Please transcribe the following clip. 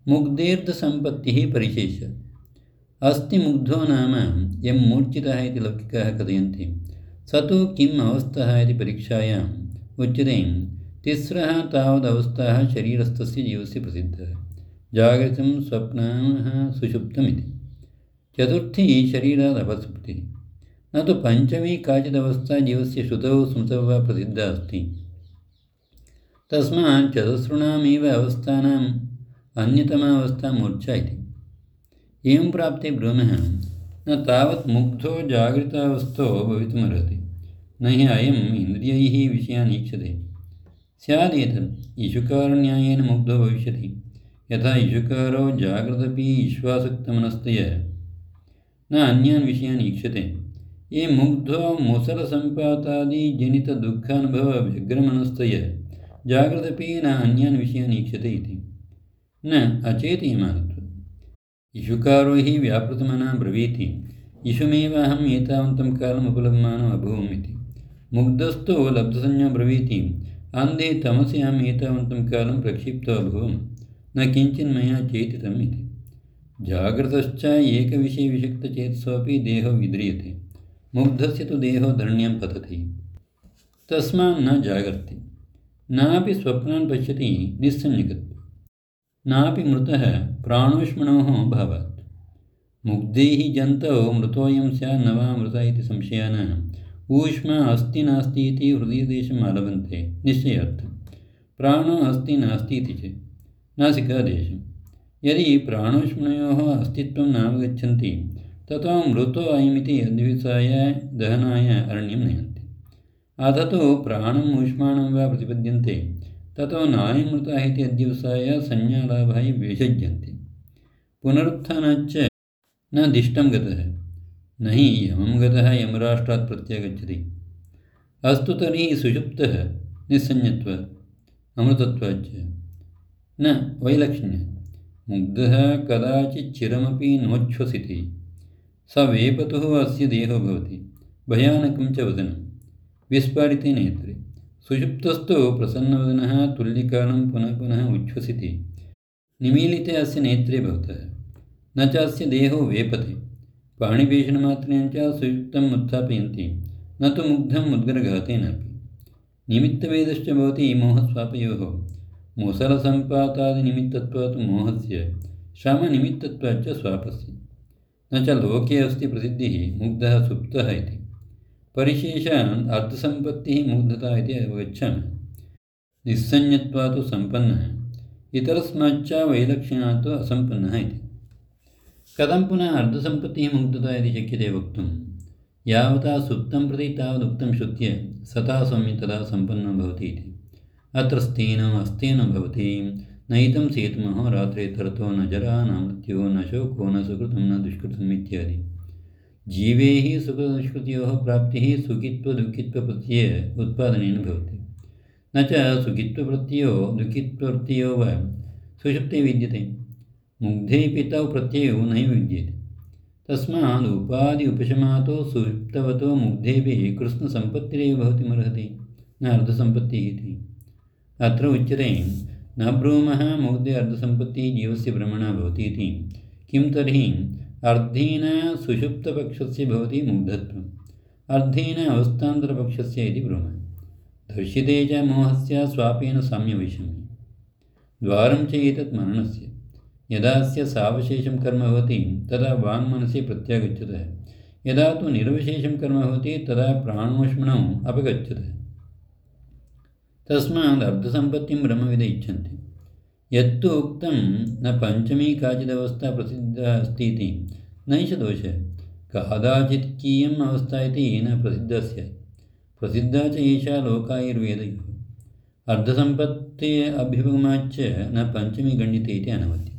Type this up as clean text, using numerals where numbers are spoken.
मुग्धेऽर्धसम्पत्तिः परिशेषः। अस्ति मुग्धो नाम यं मूर्छितः इति लौकिकाः कथयन्ति स तु किम् अवस्थः इति परीक्षायाम् उच्यते। तिस्रः तावदवस्थाः शरीरस्थस्य जीवस्य प्रसिद्धः जागरितं स्वप्नः सुषुप्तमिति। चतुर्थी शरीरादपसुप्तिः। न तु पञ्चमी काचिदवस्था जीवस्य श्रुतौ स्मृतौ वा प्रसिद्धा अस्ति। तस्मात् चतुस्ॄणामेव अवस्थानाम् अन्यतमा अवस्था मूर्छा इति। एवं प्राप्ते ब्रूमः न तावत् मुग्धो जागृतावस्थो भवितुमर्हति न हि अयम् इन्द्रियैः विषयान् ईक्षते। स्यादेतत् ईशुकारन्यायेन मुग्धो भविष्यति यथा ईशुकारो जागृदपि ईश्वासक्तमनस्तया न अन्यान् विषयान् ईक्षते। ये मुग्धो मुसलसम्पातादिजनितदुःखानुभवव्यग्रमनस्तया जागृदपि न अन्यान् विषयान् ईक्षते इति न अचेतीयमानत्वम्। ईशुकारो हि व्यापृतमनः ब्रवीति ईशुमेव अहम् एतावन्तं कालम् उपलभ्यमानो अभवम् इति। मुग्धस्तु लब्धसंज्ञो ब्रवीति अन्धे तमसि अहम् एतावन्तं कालं प्रक्षिप्तो अभवम् न किञ्चिन्मया चेतितम् इति। जागृतश्च एकविषयविषक्तचेतसोऽपि देहो विद्रियते मुग्धस्य तु देहो धरण्यां पतति तस्मात् न जागर्ति नापि स्वप्नान् पश्यति निस्संज्ञकत्वे नापि मृतः प्राणोष्मणोः भावात्। मुग्धैः जन्तौ मृतोऽयं स्यात् न वा मृतः इति संशयान् ऊष्मा अस्ति नास्ति इति हृदयदेशम् आलभन्ते निश्चयार्थं। प्राणो अस्ति नास्ति इति चेत् नासिकादेशम्। यदि प्राणोष्मणयोः अस्तित्वं नावगच्छन्ति ततो मृतो अयमिति अद्विसाय दहनाय अरण्यं नयन्ति। अथ तु प्राणम् ऊष्माणं वा प्रतिपद्यन्ते ततो नायं मृतः इति अध्यवसाय संज्ञालाभाय विसज्यन्ते। पुनरुत्थानाच्च न दिष्टं गतः न हि यमं गतः यमराष्ट्रात् प्रत्यागच्छति। अस्तु तर्हि सुषुप्तः निस्संज्ञत्वात् अमृतत्वाच्च न वैलक्षण्यात्। मुग्धः कदाचिच्चिरमपि नोच्छ्वसिति स वेपतुः अस्य देहो भवति भयानकं च वदनं विस्फारिते नेत्रे। सुषुप्तस्तु प्रसन्नवदनः तुल्यकालं पुनः पुनः उच्छ्वसिति निमीलिते अस्य नेत्रे भवतः न च अस्य देहो वेपते। पाणिपेषणमात्रेण च सुषुप्तम् उत्थापयन्ति न तु मुग्धम् उद्गरघातेनापि। निमित्तभेदश्च भवति मोहस्वापयोः। मुसलसम्पातादिनिमित्तत्वात् मोहस्य श्रमनिमित्तत्वाच्च स्वापस्य। न च लोके अस्ति प्रसिद्धिः मुग्धः सुप्तः इति। परिशेषान् अर्थसम्पत्तिः मुग्धता इति अवगच्छामः। निस्संज्ञत्वात् सम्पन्नः इतरस्माच्च वैलक्षण्यात् असम्पन्नः इति। कथं पुनः अर्धसम्पत्तिः मुग्धता इति शक्यते वक्तुं। यावता सुप्तं प्रति तावदुक्तं श्रुत्य सता सौम्य तदा सम्पन्नो भवति इति। अत्र स्तेनो अस्तेनो भवति नैतं सेतुमहो रात्रे तरतो न जरा न मृत्युः न शोको न सुकृतं न दुष्कृतम् इत्यादि। जीवे हि सुखदुष्कृतयोः प्राप्तिः सुखित्वदुःखित्वप्रत्यय उत्पादनेन भवति न च सुखित्वप्रत्ययो दुःखित्वप्रत्ययो वा सुषुप्ते विद्यते। मुग्धेऽपि तौ प्रत्ययो नैव विद्यते। तस्मात् उपाधि उपशमातो सुषुप्तवतो मुग्धेऽपि कृष्णसम्पत्तिरेव भवितुमर्हति न अर्धसम्पत्तिः इति। अत्र उच्यते न ब्रूमः मुग्धे अर्धसम्पत्तिः जीवस्य भ्रमणा भवति इति। किं तर्हि अर्धेन सुषुप्तपक्षस्य भवति मुग्धत्वम् अर्धेन अवस्थान्तरपक्षस्य इति ब्रूमः। दर्शिते च मोहस्य स्वापेन साम्यवैषम्यं द्वारं च एतत् मरणस्य। यदा अस्य सावशेषं कर्म भवति तदा वाङ्मनसि प्रत्यागच्छतः। यदा तु निर्विशेषं कर्म भवति तदा प्राणोष्मणौ अपगच्छतः। तस्मात् अर्धसम्पत्तिं ब्रह्मविदः इच्छन्ति। यत्तु उक्तं न पञ्चमी काचिदवस्था प्रसिद्धा अस्ति इति नैष दोषः। कदाचित् कीयम् अवस्था इति न प्रसिद्धा स्यात्। प्रसिद्धा च एषा लोकायुर्वेदयोः। अर्धसम्पत्ति अभ्युपगमाच्च न पञ्चमी गण्यते इति अनवद्यम्।